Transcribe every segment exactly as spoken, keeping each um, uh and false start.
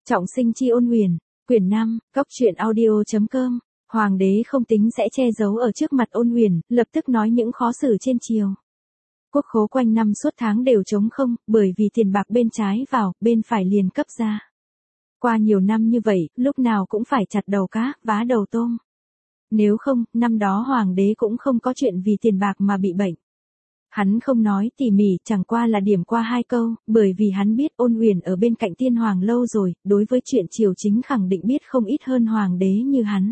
Trọng sinh chi ôn huyền, quyển năm, góc truyện audio.com. Hoàng đế không tính sẽ che giấu ở trước mặt ôn huyền, lập tức nói những khó xử trên triều. Quốc khố quanh năm suốt tháng đều trống không, bởi vì tiền bạc bên trái vào, bên phải liền cấp ra. Qua nhiều năm như vậy, lúc nào cũng phải chặt đầu cá, vá đầu tôm. Nếu không, năm đó hoàng đế cũng không có chuyện vì tiền bạc mà bị bệnh. Hắn không nói tỉ mỉ, chẳng qua là điểm qua hai câu, bởi vì hắn biết ôn huyền ở bên cạnh tiên hoàng lâu rồi, đối với chuyện triều chính khẳng định biết không ít hơn hoàng đế như hắn.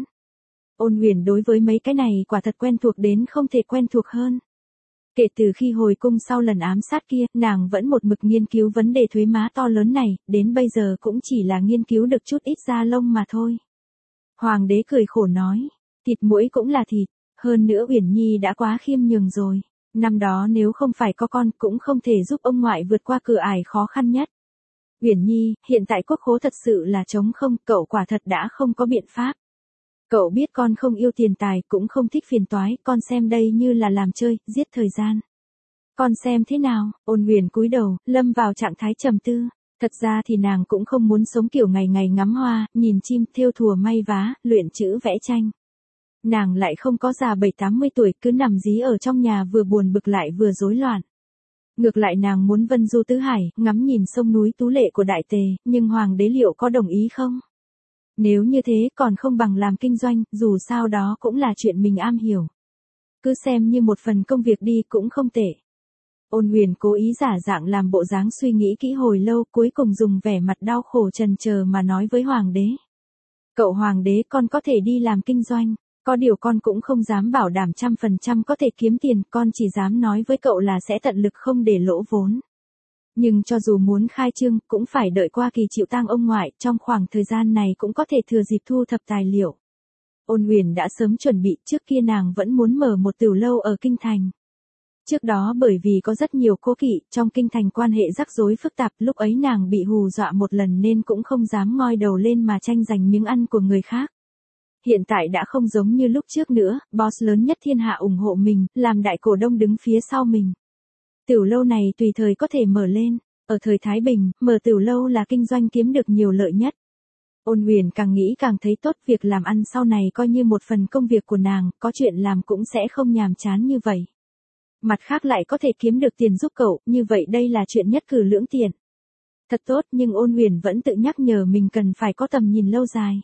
Ôn huyền đối với mấy cái này quả thật quen thuộc đến không thể quen thuộc hơn. Kể từ khi hồi cung sau lần ám sát kia, nàng vẫn một mực nghiên cứu vấn đề thuế má to lớn này, đến bây giờ cũng chỉ là nghiên cứu được chút ít da lông mà thôi. Hoàng đế cười khổ nói, thịt muỗi cũng là thịt, hơn nữa Uyển Nhi đã quá khiêm nhường rồi. Năm đó nếu không phải có con cũng không thể giúp ông ngoại vượt qua cửa ải khó khăn nhất. Uyển Nhi, hiện tại quốc khố thật sự là trống không, cậu quả thật đã không có biện pháp. Cậu biết con không yêu tiền tài, cũng không thích phiền toái, con xem đây như là làm chơi, giết thời gian. Con xem thế nào? Ôn huyền cúi đầu, lâm vào trạng thái trầm tư. Thật ra thì nàng cũng không muốn sống kiểu ngày ngày ngắm hoa, nhìn chim, thêu thùa may vá, luyện chữ vẽ tranh. Nàng lại không có già bảy tám mươi tuổi, cứ nằm dí ở trong nhà vừa buồn bực lại vừa rối loạn. Ngược lại nàng muốn vân du tứ hải, ngắm nhìn sông núi tú lệ của Đại Tề, nhưng hoàng đế liệu có đồng ý không? Nếu như thế còn không bằng làm kinh doanh, dù sao đó cũng là chuyện mình am hiểu. Cứ xem như một phần công việc đi cũng không tệ. Ôn huyền cố ý giả dạng làm bộ dáng suy nghĩ kỹ hồi lâu, cuối cùng dùng vẻ mặt đau khổ trần chờ mà nói với hoàng đế. Cậu hoàng đế, con có thể đi làm kinh doanh. Có điều con cũng không dám bảo đảm trăm phần trăm có thể kiếm tiền, con chỉ dám nói với cậu là sẽ tận lực không để lỗ vốn. Nhưng cho dù muốn khai trương, cũng phải đợi qua kỳ chịu tang ông ngoại, trong khoảng thời gian này cũng có thể thừa dịp thu thập tài liệu. Ôn huyền đã sớm chuẩn bị, trước kia nàng vẫn muốn mở một tửu lâu ở kinh thành. Trước đó bởi vì có rất nhiều cố kỵ, trong kinh thành quan hệ rắc rối phức tạp, lúc ấy nàng bị hù dọa một lần nên cũng không dám ngoi đầu lên mà tranh giành miếng ăn của người khác. Hiện tại đã không giống như lúc trước nữa, boss lớn nhất thiên hạ ủng hộ mình, làm đại cổ đông đứng phía sau mình. Tửu lâu này tùy thời có thể mở lên, ở thời Thái Bình, mở tửu lâu là kinh doanh kiếm được nhiều lợi nhất. Ôn huyền càng nghĩ càng thấy tốt, việc làm ăn sau này coi như một phần công việc của nàng, có chuyện làm cũng sẽ không nhàm chán như vậy. Mặt khác lại có thể kiếm được tiền giúp cậu, như vậy đây là chuyện nhất cử lưỡng tiện. Thật tốt, nhưng ôn huyền vẫn tự nhắc nhở mình cần phải có tầm nhìn lâu dài.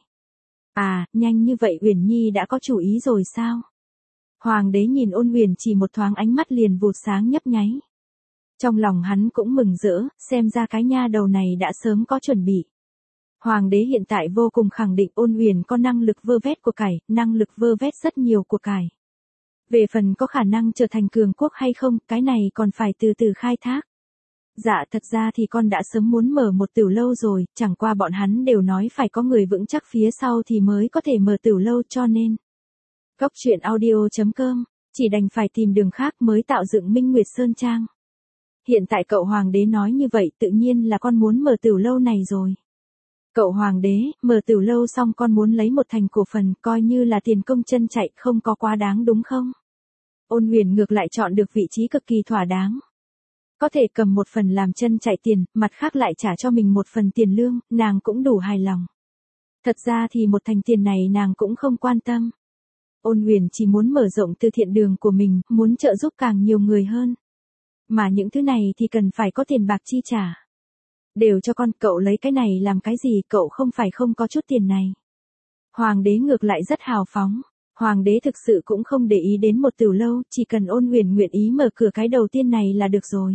À, nhanh như vậy Uyển Nhi đã có chủ ý rồi sao? Hoàng đế nhìn ôn huyền chỉ một thoáng, ánh mắt liền vụt sáng nhấp nháy. Trong lòng hắn cũng mừng rỡ, xem ra cái nha đầu này đã sớm có chuẩn bị. Hoàng đế hiện tại vô cùng khẳng định ôn huyền có năng lực vơ vét của cải, năng lực vơ vét rất nhiều của cải. Về phần có khả năng trở thành cường quốc hay không, cái này còn phải từ từ khai thác. Dạ, thật ra thì con đã sớm muốn mở một tửu lâu rồi, chẳng qua bọn hắn đều nói phải có người vững chắc phía sau thì mới có thể mở tửu lâu, cho nên. Góc truyện audio.com, chỉ đành phải tìm đường khác mới tạo dựng Minh Nguyệt Sơn Trang. Hiện tại cậu hoàng đế nói như vậy tự nhiên là con muốn mở tửu lâu này rồi. Cậu hoàng đế, mở tửu lâu xong con muốn lấy một thành cổ phần, coi như là tiền công chân chạy, không có quá đáng đúng không? Ôn huyền ngược lại chọn được vị trí cực kỳ thỏa đáng. Có thể cầm một phần làm chân chạy tiền, mặt khác lại trả cho mình một phần tiền lương, nàng cũng đủ hài lòng. Thật ra thì một thành tiền này nàng cũng không quan tâm. Ôn huyền chỉ muốn mở rộng từ thiện đường của mình, muốn trợ giúp càng nhiều người hơn. Mà những thứ này thì cần phải có tiền bạc chi trả. Đều cho con, cậu lấy cái này làm cái gì, cậu không phải không có chút tiền này. Hoàng đế ngược lại rất hào phóng. Hoàng đế thực sự cũng không để ý đến một tửu lâu, chỉ cần ôn huyền nguyện ý mở cửa cái đầu tiên này là được rồi.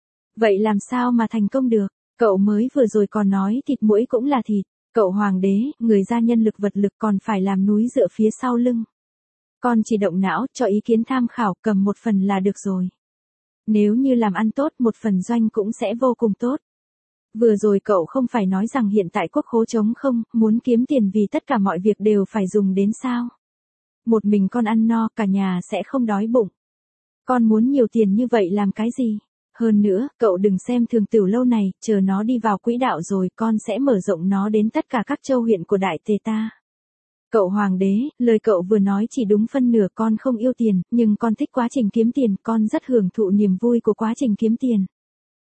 Vậy làm sao mà thành công được? Cậu mới vừa rồi còn nói thịt muỗi cũng là thịt. Cậu hoàng đế, người ra nhân lực vật lực còn phải làm núi dựa phía sau lưng. Con chỉ động não, cho ý kiến tham khảo, cầm một phần là được rồi. Nếu như làm ăn tốt, một phần doanh cũng sẽ vô cùng tốt. Vừa rồi cậu không phải nói rằng hiện tại quốc khố trống không, muốn kiếm tiền vì tất cả mọi việc đều phải dùng đến sao? Một mình con ăn no, cả nhà sẽ không đói bụng. Con muốn nhiều tiền như vậy làm cái gì? Hơn nữa, cậu đừng xem thường tửu lâu này, chờ nó đi vào quỹ đạo rồi con sẽ mở rộng nó đến tất cả các châu huyện của Đại Tề ta. Cậu hoàng đế, lời cậu vừa nói chỉ đúng phân nửa, con không yêu tiền, nhưng con thích quá trình kiếm tiền, con rất hưởng thụ niềm vui của quá trình kiếm tiền.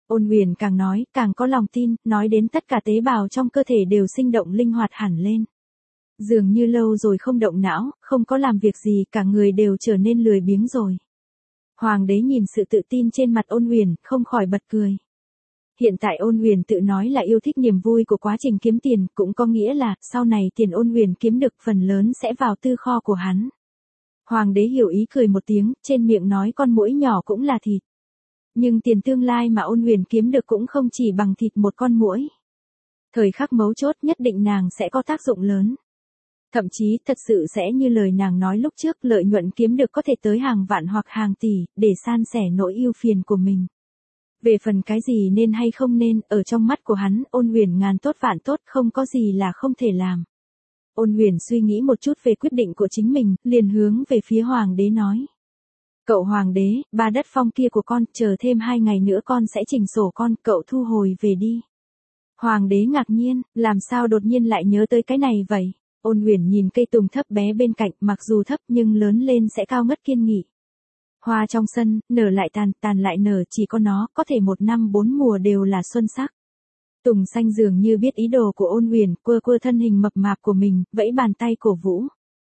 Ôn Huyền càng nói, càng có lòng tin, nói đến tất cả tế bào trong cơ thể đều sinh động linh hoạt hẳn lên. Dường như lâu rồi không động não, không có làm việc gì, cả người đều trở nên lười biếng rồi. Hoàng đế nhìn sự tự tin trên mặt Ôn Huyền, không khỏi bật cười. Hiện tại Ôn Huyền tự nói là yêu thích niềm vui của quá trình kiếm tiền, cũng có nghĩa là, sau này tiền Ôn Huyền kiếm được phần lớn sẽ vào tư kho của hắn. Hoàng đế hiểu ý cười một tiếng, trên miệng nói con muỗi nhỏ cũng là thịt. Nhưng tiền tương lai mà Ôn Huyền kiếm được cũng không chỉ bằng thịt một con muỗi. Thời khắc mấu chốt nhất định nàng sẽ có tác dụng lớn. Thậm chí thật sự sẽ như lời nàng nói lúc trước, lợi nhuận kiếm được có thể tới hàng vạn hoặc hàng tỷ, để san sẻ nỗi ưu phiền của mình. Về phần cái gì nên hay không nên, ở trong mắt của hắn, Ôn Huyền ngàn tốt vạn tốt, không có gì là không thể làm. Ôn Huyền suy nghĩ một chút về quyết định của chính mình, liền hướng về phía Hoàng đế nói. Cậu Hoàng đế, ba đất phong kia của con, chờ thêm hai ngày nữa con sẽ chỉnh sổ con, cậu thu hồi về đi. Hoàng đế ngạc nhiên, làm sao đột nhiên lại nhớ tới cái này vậy? Ôn Huyền nhìn cây tùng thấp bé bên cạnh, mặc dù thấp nhưng lớn lên sẽ cao ngất kiên nghị. Hoa trong sân, nở lại tàn, tàn lại nở, chỉ có nó, có thể một năm bốn mùa đều là xuân sắc. Tùng xanh dường như biết ý đồ của Ôn Huyền, quơ quơ thân hình mập mạp của mình, vẫy bàn tay cổ vũ.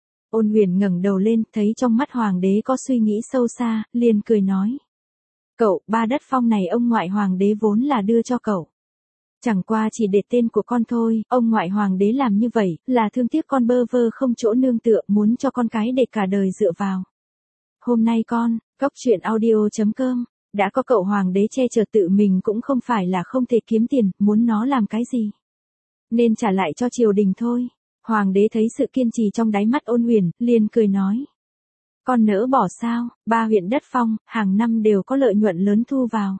Ôn Huyền ngẩng đầu lên, thấy trong mắt Hoàng đế có suy nghĩ sâu xa, liền cười nói. Cậu, ba đất phong này ông ngoại Hoàng đế vốn là đưa cho cậu. Chẳng qua chỉ để tên của con thôi, ông ngoại Hoàng đế làm như vậy, là thương tiếc con bơ vơ không chỗ nương tựa, muốn cho con cái để cả đời dựa vào. Hôm nay con, góc truyện audio chấm com, đã có cậu Hoàng đế che chở tự mình cũng không phải là không thể kiếm tiền, muốn nó làm cái gì. Nên trả lại cho triều đình thôi. Hoàng đế thấy sự kiên trì trong đáy mắt Ôn Huyền, liền cười nói. Con nỡ bỏ sao, ba huyện đất phong, hàng năm đều có lợi nhuận lớn thu vào.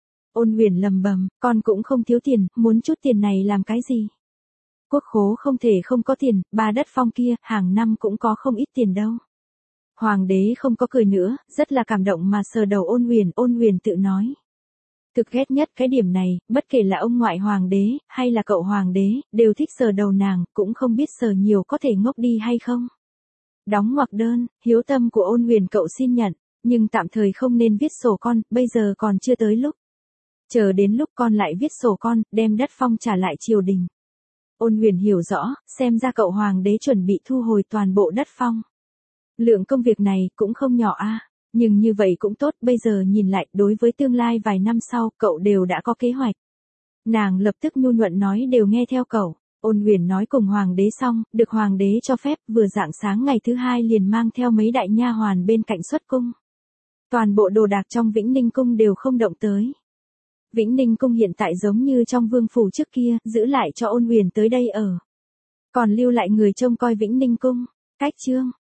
Ôn Huyền lầm bầm, con cũng không thiếu tiền, muốn chút tiền này làm cái gì? Quốc khố không thể không có tiền, ba đất phong kia, hàng năm cũng có không ít tiền đâu. Hoàng đế không có cười nữa, rất là cảm động mà sờ đầu Ôn Huyền, Ôn Huyền tự nói. Thực ghét nhất cái điểm này, bất kể là ông ngoại Hoàng đế, hay là cậu Hoàng đế, đều thích sờ đầu nàng, cũng không biết sờ nhiều có thể ngốc đi hay không. Đóng ngoặc đơn, hiếu tâm của Ôn Huyền cậu xin nhận, nhưng tạm thời không nên viết sổ con, bây giờ còn chưa tới lúc. Chờ đến lúc con lại viết sổ con, đem đất phong trả lại triều đình. Ôn Huyền hiểu rõ, xem ra cậu Hoàng đế chuẩn bị thu hồi toàn bộ đất phong. Lượng công việc này cũng không nhỏ a, à, nhưng như vậy cũng tốt, bây giờ nhìn lại, đối với tương lai vài năm sau, cậu đều đã có kế hoạch. Nàng lập tức nhu nhuận nói đều nghe theo cậu. Ôn Huyền nói cùng Hoàng đế xong, được Hoàng đế cho phép, vừa rạng sáng ngày thứ hai liền mang theo mấy đại nha hoàn bên cạnh xuất cung. Toàn bộ đồ đạc trong Vĩnh Ninh cung đều không động tới. Vĩnh Ninh cung hiện tại giống như trong vương phủ trước kia, giữ lại cho Ôn Huyền tới đây ở. Còn lưu lại người trông coi Vĩnh Ninh cung. Cách chương